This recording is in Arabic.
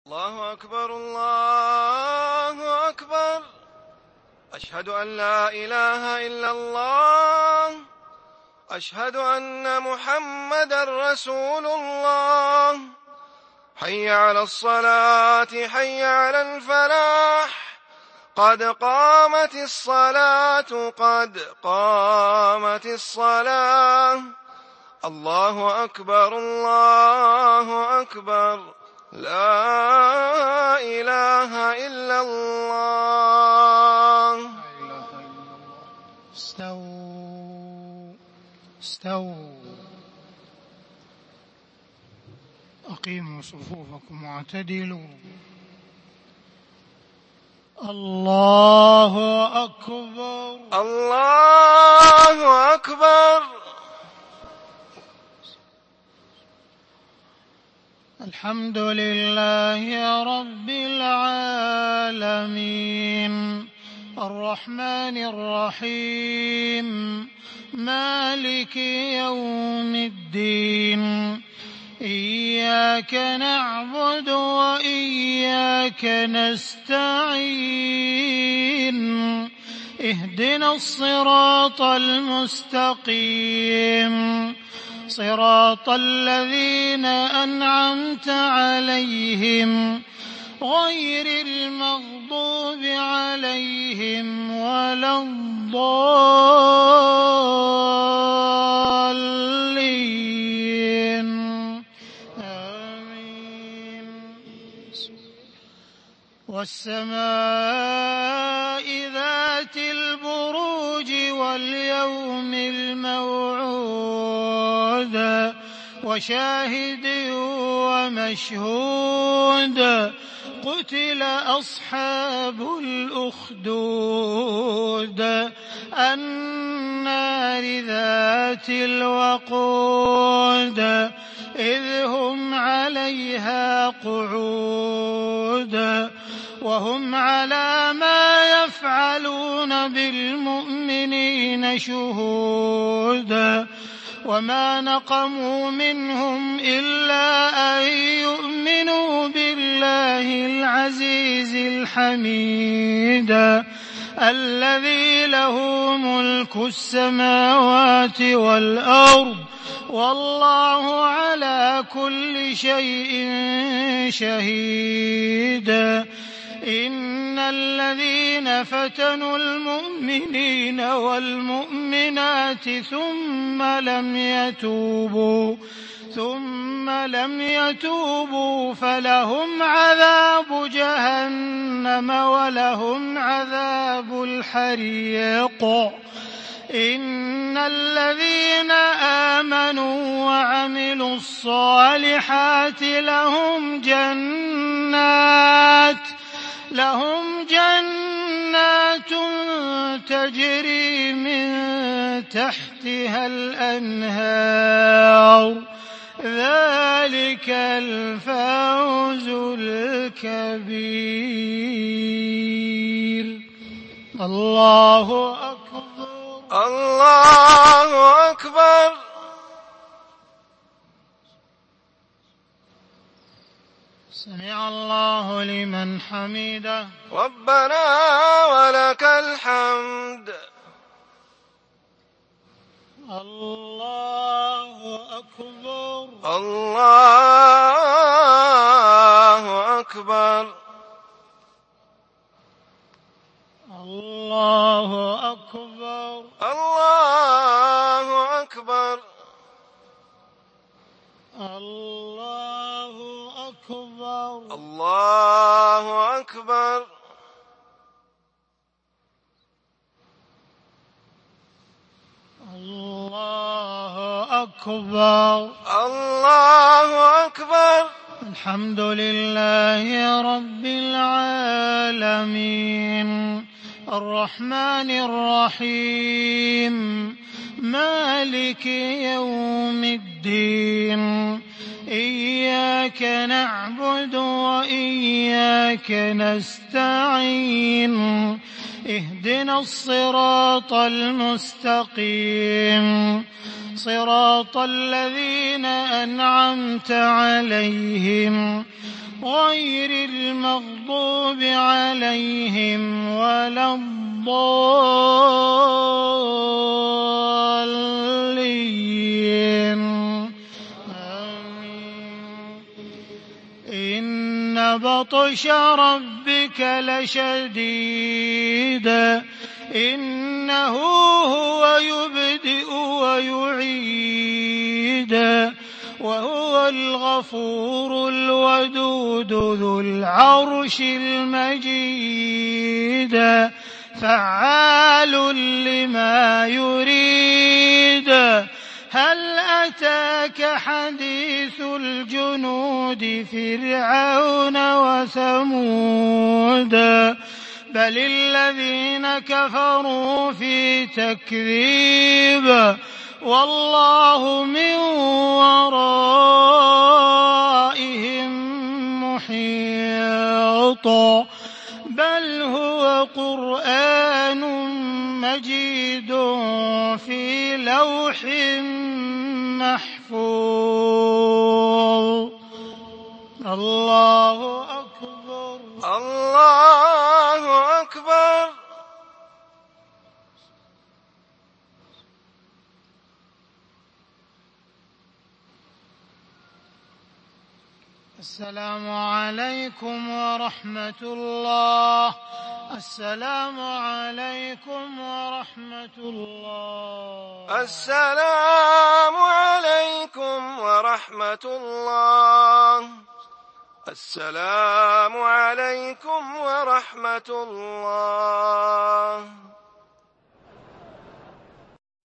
الله أكبر الله أكبر. أشهد أن لا إله إلا الله. أشهد أن محمدا رسول الله. حي على الصلاة حي على الفلاح. قد قامت الصلاة قد قامت الصلاة. الله أكبر الله أكبر. لا إله إلا الله. استووا أقيموا صفوفكم واعتدلوا. الله أكبر الله أكبر. الحمد لله رب العالمين الرحمن الرحيم مالك يوم الدين إياك نعبد وإياك نستعين اهدنا الصراط المستقيم صراط الذين أنعمت عليهم غير المغضوب عليهم ولا الضالين آمين. والسماء ذات البروج واليوم الموعود وشاهد ومشهود قتل أصحاب الأخدود النار ذات الوقود إذ هم عليها قعود وهم على ما يفعلون بالمؤمنين شهود وما نقموا منهم إلا أن يؤمنوا بالله العزيز الحميد الذي له ملك السماوات والأرض والله على كل شيء شهيد. إن الذين فتنوا المؤمنين والمؤمنات ثم لم يتوبوا فلهم عذاب جهنم ولهم عذاب الحريق. إن الذين آمنوا وعملوا الصالحات لهم جنات تجري من تحتها الأنهار ذلك الفوز الكبير. الله أكبر الله أكبر. سمع الله لمن حمده ربنا ولك الحمد. الله أكبر الله أكبر. الله أكبر الله أكبر. الله أكبر الله أكبر. الله أكبر الله أكبر. الحمد لله رب العالمين الرحمن الرحيم مالك يوم الدين إياك نعبد وإياك نستعين اهدنا الصراط المستقيم صراط الذين أنعمت عليهم غير المغضوب عليهم ولا الضالين آمين. إن بطش ربك لشديد إنه هو يبدئ ويعيد وهو الغفور الودود ذو العرش المجيد فعال لما يريد هل أتاك حديث الجنود فرعون وثمود بل الذين كفروا في تكذيب والله من ورائهم محيط بل هو قرآن مجيد في لوح محفوظ الله أكبر الله أكبر. السلام عليكم ورحمة الله. السلام عليكم ورحمة الله. السلام عليكم ورحمة الله. السلام عليكم ورحمة الله.